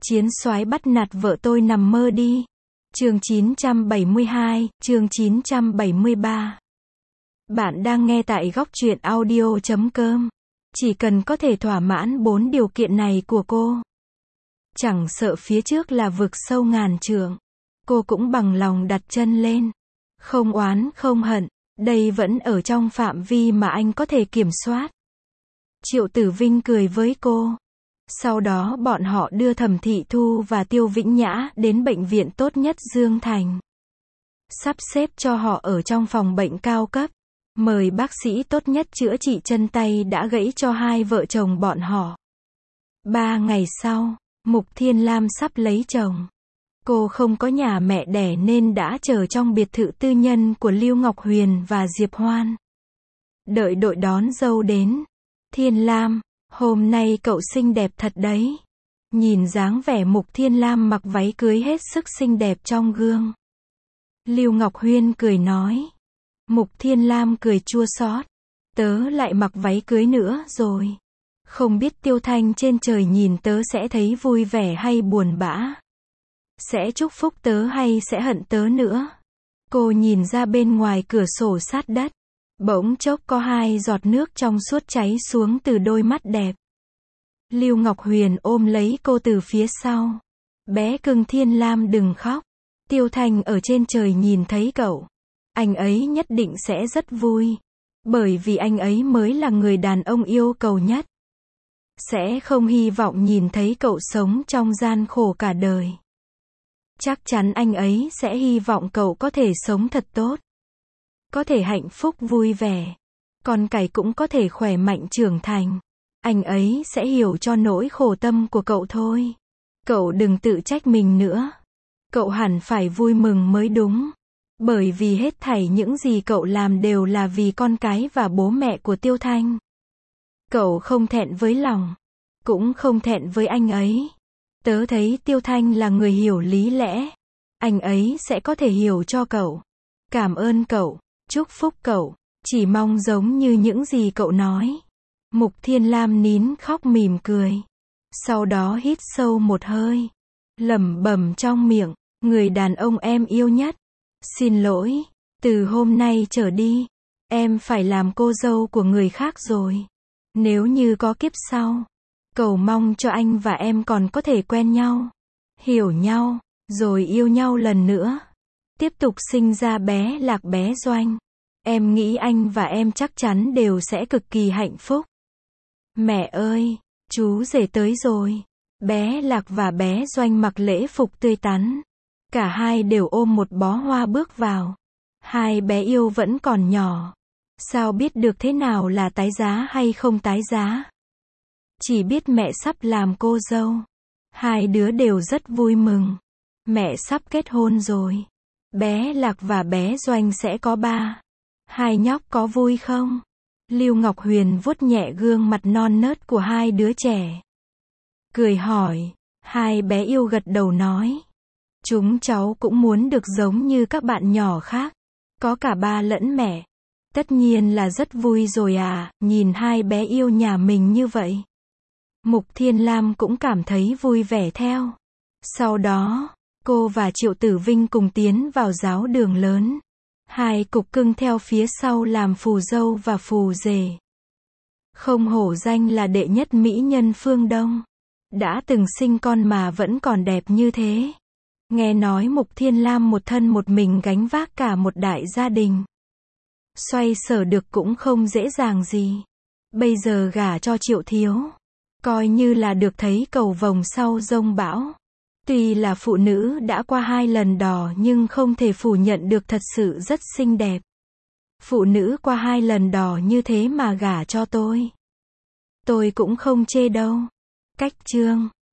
Chiến soái bắt nạt vợ tôi nằm mơ đi. Chương 972, chương 973. Bạn đang nghe tại góc truyện audio.com. Chỉ cần có thể thỏa mãn 4 điều kiện này của cô, chẳng sợ phía trước là vực sâu ngàn trượng, cô cũng bằng lòng đặt chân lên. Không oán không hận, đây vẫn ở trong phạm vi mà anh có thể kiểm soát. Triệu Tử Vinh cười với cô. Sau đó bọn họ đưa Thẩm Thị Thu và Tiêu Vĩnh Nhã đến bệnh viện tốt nhất Dương Thành. Sắp xếp cho họ ở trong phòng bệnh cao cấp. Mời bác sĩ tốt nhất chữa trị chân tay đã gãy cho hai vợ chồng bọn họ. 3 ngày sau, Mục Thiên Lam sắp lấy chồng. Cô không có nhà mẹ đẻ nên đã chờ trong biệt thự tư nhân của Lưu Ngọc Huyền và Diệp Hoan. Đợi đội đón dâu đến. Thiên Lam, hôm nay cậu xinh đẹp thật đấy. Nhìn dáng vẻ Mục Thiên Lam mặc váy cưới hết sức xinh đẹp trong gương. Lưu Ngọc Huyền cười nói. Mục Thiên Lam cười chua xót. Tớ lại mặc váy cưới nữa rồi. Không biết Tiêu Thanh trên trời nhìn tớ sẽ thấy vui vẻ hay buồn bã. Sẽ chúc phúc tớ hay sẽ hận tớ nữa. Cô nhìn ra bên ngoài cửa sổ sát đất. Bỗng chốc có 2 giọt nước trong suốt cháy xuống từ đôi mắt đẹp. Lưu Ngọc Huyền ôm lấy cô từ phía sau. Bé cưng Thiên Lam đừng khóc. Tiêu Thanh ở trên trời nhìn thấy cậu. Anh ấy nhất định sẽ rất vui. Bởi vì anh ấy mới là người đàn ông yêu cầu nhất. Sẽ không hy vọng nhìn thấy cậu sống trong gian khổ cả đời. Chắc chắn anh ấy sẽ hy vọng cậu có thể sống thật tốt. Có thể hạnh phúc vui vẻ. Con cái cũng có thể khỏe mạnh trưởng thành. Anh ấy sẽ hiểu cho nỗi khổ tâm của cậu thôi. Cậu đừng tự trách mình nữa. Cậu hẳn phải vui mừng mới đúng. Bởi vì hết thảy những gì cậu làm đều là vì con cái và bố mẹ của Tiêu Thanh. Cậu không thẹn với lòng. Cũng không thẹn với anh ấy. Tớ thấy Tiêu Thanh là người hiểu lý lẽ. Anh ấy sẽ có thể hiểu cho cậu. Cảm ơn cậu. Chúc phúc cậu. Chỉ mong giống như những gì cậu nói. Mục Thiên Lam nín khóc mỉm cười. Sau đó hít sâu một hơi. Lẩm bẩm trong miệng. Người đàn ông em yêu nhất. Xin lỗi. Từ hôm nay trở đi. Em phải làm cô dâu của người khác rồi. Nếu như có kiếp sau. Cầu mong cho anh và em còn có thể quen nhau. Hiểu nhau. Rồi yêu nhau lần nữa. Tiếp tục sinh ra bé Lạc bé Doanh. Em nghĩ anh và em chắc chắn đều sẽ cực kỳ hạnh phúc. Mẹ ơi, chú rể tới rồi. Bé Lạc và bé Doanh mặc lễ phục tươi tắn. Cả hai đều ôm một bó hoa bước vào. Hai bé yêu vẫn còn nhỏ. Sao biết được thế nào là tái giá hay không tái giá? Chỉ biết mẹ sắp làm cô dâu. Hai đứa đều rất vui mừng. Mẹ sắp kết hôn rồi. Bé Lạc và bé Doanh sẽ có ba. Hai nhóc có vui không? Lưu Ngọc Huyền vuốt nhẹ gương mặt non nớt của hai đứa trẻ. Cười hỏi. Hai bé yêu gật đầu nói. Chúng cháu cũng muốn được giống như các bạn nhỏ khác. Có cả ba lẫn mẹ. Tất nhiên là rất vui rồi à, nhìn hai bé yêu nhà mình như vậy. Mục Thiên Lam cũng cảm thấy vui vẻ theo. Sau đó, cô và Triệu Tử Vinh cùng tiến vào giáo đường lớn. Hai cục cưng theo phía sau làm phù dâu và phù rể. Không hổ danh là đệ nhất mỹ nhân phương Đông. Đã từng sinh con mà vẫn còn đẹp như thế. Nghe nói Mục Thiên Lam một thân một mình gánh vác cả một đại gia đình. Xoay sở được cũng không dễ dàng gì. Bây giờ gả cho Triệu Thiếu. Coi như là được thấy cầu vồng sau giông bão. Tuy là phụ nữ đã qua 2 lần đò nhưng không thể phủ nhận được thật sự rất xinh đẹp. Phụ nữ qua 2 lần đò như thế mà gả cho tôi. Tôi cũng không chê đâu. Cách chương